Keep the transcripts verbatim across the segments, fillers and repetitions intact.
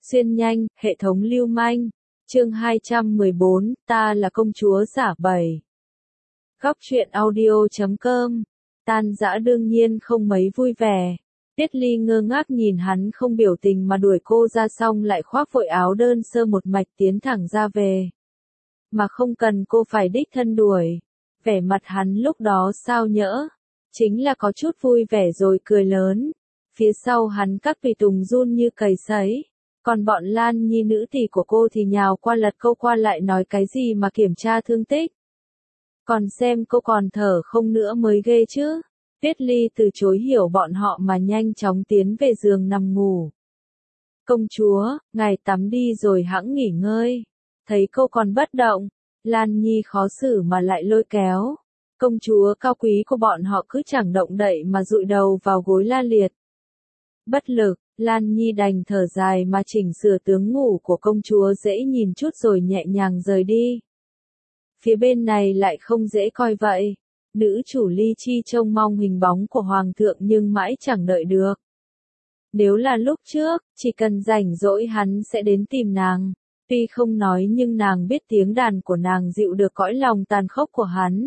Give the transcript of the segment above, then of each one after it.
Xuyên nhanh, hệ thống lưu manh. Chương hai trăm mười bốn, ta là công chúa giả bảy. Góc truyện audio chấm com. Tan dã đương nhiên không mấy vui vẻ. Tiết Ly ngơ ngác nhìn hắn không biểu tình mà đuổi cô ra, xong lại khoác vội áo đơn sơ một mạch tiến thẳng ra về. Mà không cần cô phải đích thân đuổi. Vẻ mặt hắn lúc đó sao nhỡ. Chính là có chút vui vẻ rồi cười lớn. Phía sau hắn các tùy tùng run như cầy sấy. Còn bọn Lan Nhi nữ tỷ của cô thì nhào qua lật câu qua lại nói cái gì mà kiểm tra thương tích. Còn xem cô còn thở không nữa mới ghê chứ. Tiết Ly từ chối hiểu bọn họ mà nhanh chóng tiến về giường nằm ngủ. Công chúa, ngài tắm đi rồi hẵng nghỉ ngơi. Thấy cô còn bất động, Lan Nhi khó xử mà lại lôi kéo. Công chúa cao quý của bọn họ cứ chẳng động đậy mà dụi đầu vào gối la liệt. Bất lực, Lan Nhi đành thở dài mà chỉnh sửa tướng ngủ của công chúa dễ nhìn chút rồi nhẹ nhàng rời đi. Phía bên này lại không dễ coi vậy. Nữ chủ Ly Chi trông mong hình bóng của hoàng thượng nhưng mãi chẳng đợi được. Nếu là lúc trước, chỉ cần rảnh rỗi hắn sẽ đến tìm nàng. Tuy không nói nhưng nàng biết tiếng đàn của nàng dịu được cõi lòng tàn khốc của hắn.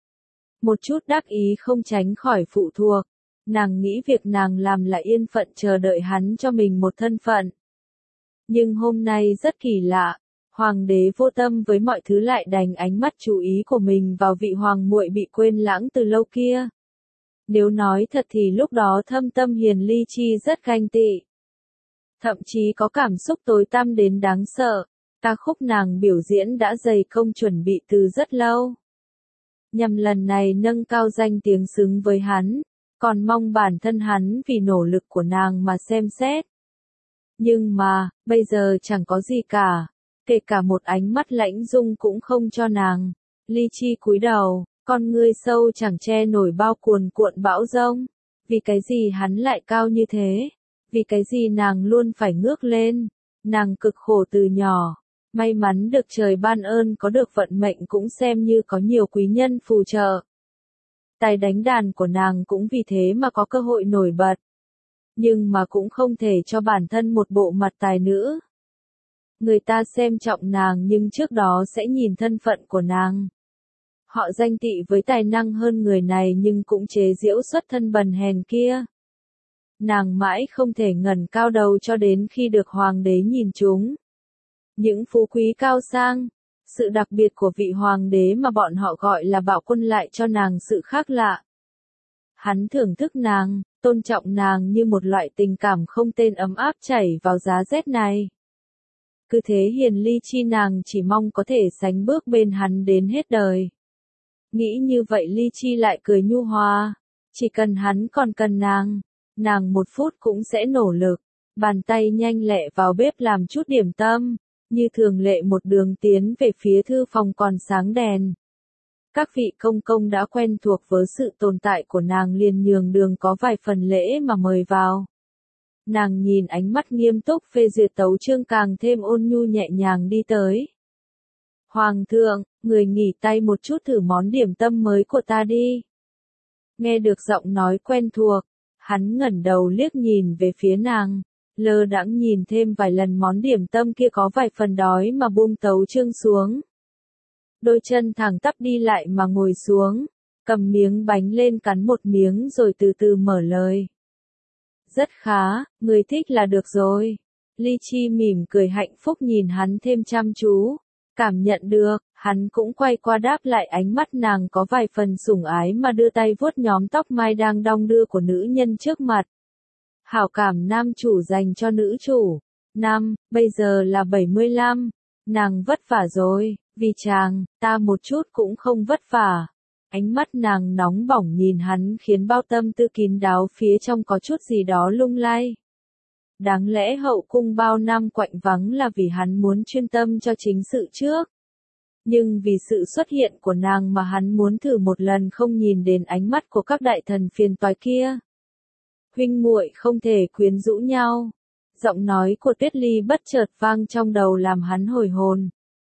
Một chút đắc ý không tránh khỏi phụ thuộc. Nàng nghĩ việc nàng làm là yên phận chờ đợi hắn cho mình một thân phận. Nhưng hôm nay rất kỳ lạ, hoàng đế vô tâm với mọi thứ lại đành ánh mắt chú ý của mình vào vị hoàng muội bị quên lãng từ lâu kia. Nếu nói thật thì lúc đó Thâm Tâm Hiền Ly Chi rất ganh tị. Thậm chí có cảm xúc tối tăm đến đáng sợ, ca khúc nàng biểu diễn đã dày công chuẩn bị từ rất lâu. Nhằm lần này nâng cao danh tiếng xứng với hắn. Còn mong bản thân hắn vì nỗ lực của nàng mà xem xét. Nhưng mà, bây giờ chẳng có gì cả. Kể cả một ánh mắt lãnh dung cũng không cho nàng. Ly Chi cúi đầu, con ngươi sâu chẳng che nổi bao cuồn cuộn bão giông. Vì cái gì hắn lại cao như thế? Vì cái gì nàng luôn phải ngước lên? Nàng cực khổ từ nhỏ. May mắn được trời ban ơn có được vận mệnh cũng xem như có nhiều quý nhân phù trợ. Tài đánh đàn của nàng cũng vì thế mà có cơ hội nổi bật. Nhưng mà cũng không thể cho bản thân một bộ mặt tài nữ. Người ta xem trọng nàng nhưng trước đó sẽ nhìn thân phận của nàng. Họ danh tị với tài năng hơn người này nhưng cũng chế giễu xuất thân bần hèn kia. Nàng mãi không thể ngẩng cao đầu cho đến khi được hoàng đế nhìn trúng. Những phú quý cao sang. Sự đặc biệt của vị hoàng đế mà bọn họ gọi là bạo quân lại cho nàng sự khác lạ. Hắn thưởng thức nàng, tôn trọng nàng như một loại tình cảm không tên ấm áp chảy vào giá rét này. Cứ thế Hiền Ly Chi nàng chỉ mong có thể sánh bước bên hắn đến hết đời. Nghĩ như vậy Ly Chi lại cười nhu hòa. Chỉ cần hắn còn cần nàng, nàng một phút cũng sẽ nỗ lực. Bàn tay nhanh lẹ vào bếp làm chút điểm tâm. Như thường lệ một đường tiến về phía thư phòng còn sáng đèn. Các vị công công đã quen thuộc với sự tồn tại của nàng liền nhường đường có vài phần lễ mà mời vào. Nàng nhìn ánh mắt nghiêm túc phê duyệt tấu chương càng thêm ôn nhu nhẹ nhàng đi tới. Hoàng thượng, người nghỉ tay một chút thử món điểm tâm mới của ta đi. Nghe được giọng nói quen thuộc, hắn ngẩng đầu liếc nhìn về phía nàng. Lơ đãng nhìn thêm vài lần món điểm tâm kia có vài phần đói mà buông tấu chương xuống. Đôi chân thẳng tắp đi lại mà ngồi xuống, cầm miếng bánh lên cắn một miếng rồi từ từ mở lời. Rất khá, người thích là được rồi. Ly Chi mỉm cười hạnh phúc nhìn hắn thêm chăm chú. Cảm nhận được, hắn cũng quay qua đáp lại ánh mắt nàng có vài phần sủng ái mà đưa tay vuốt nhóm tóc mai đang đong đưa của nữ nhân trước mặt. Hảo cảm nam chủ dành cho nữ chủ. Năm, bây giờ là bảy mươi lăm. Nàng vất vả rồi, vì chàng, ta một chút cũng không vất vả. Ánh mắt nàng nóng bỏng nhìn hắn khiến bao tâm tư kín đáo phía trong có chút gì đó lung lay. Đáng lẽ hậu cung bao năm quạnh vắng là vì hắn muốn chuyên tâm cho chính sự trước. Nhưng vì sự xuất hiện của nàng mà hắn muốn thử một lần không nhìn đến ánh mắt của các đại thần phiền toái kia. Huynh muội không thể quyến rũ nhau. Giọng nói của Tuyết Ly bất chợt vang trong đầu làm hắn hồi hồn.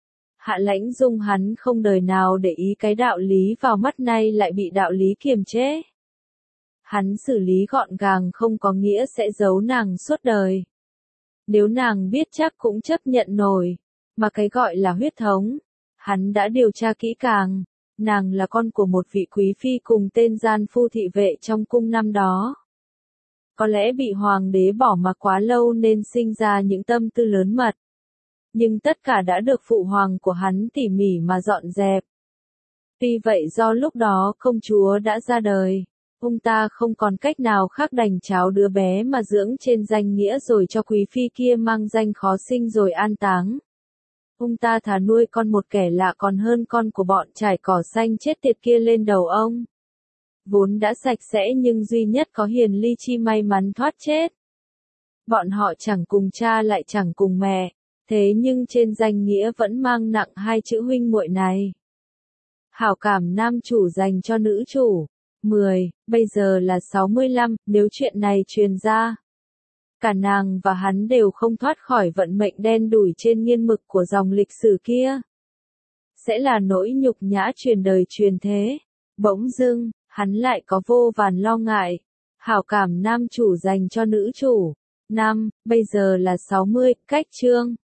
Hạ Lãnh Dung hắn không đời nào để ý cái đạo lý vào mắt này lại bị đạo lý kiềm chế. Hắn xử lý gọn gàng không có nghĩa sẽ giấu nàng suốt đời. Nếu nàng biết chắc cũng chấp nhận nổi. Mà cái gọi là huyết thống, hắn đã điều tra kỹ càng. Nàng là con của một vị quý phi cùng tên gian phu thị vệ trong cung năm đó. Có lẽ bị hoàng đế bỏ mặc quá lâu nên sinh ra những tâm tư lớn mật. Nhưng tất cả đã được phụ hoàng của hắn tỉ mỉ mà dọn dẹp. Tuy vậy do lúc đó công chúa đã ra đời, ông ta không còn cách nào khác đành tráo đứa bé mà dưỡng trên danh nghĩa rồi cho quý phi kia mang danh khó sinh rồi an táng. Ông ta thà nuôi con một kẻ lạ còn hơn con của bọn trải cỏ xanh chết tiệt kia lên đầu ông. Vốn đã sạch sẽ nhưng duy nhất có Hiền Ly Chi may mắn thoát chết. Bọn họ chẳng cùng cha lại chẳng cùng mẹ, thế nhưng trên danh nghĩa vẫn mang nặng hai chữ huynh muội này. Hảo cảm nam chủ dành cho nữ chủ. mười, bây giờ là sáu mươi lăm, nếu chuyện này truyền ra. Cả nàng và hắn đều không thoát khỏi vận mệnh đen đủi trên nghiên mực của dòng lịch sử kia. Sẽ là nỗi nhục nhã truyền đời truyền thế. Bỗng dưng, hắn lại có vô vàn lo ngại. Hảo cảm nam chủ dành cho nữ chủ. năm, bây giờ là sáu mươi, cách chương.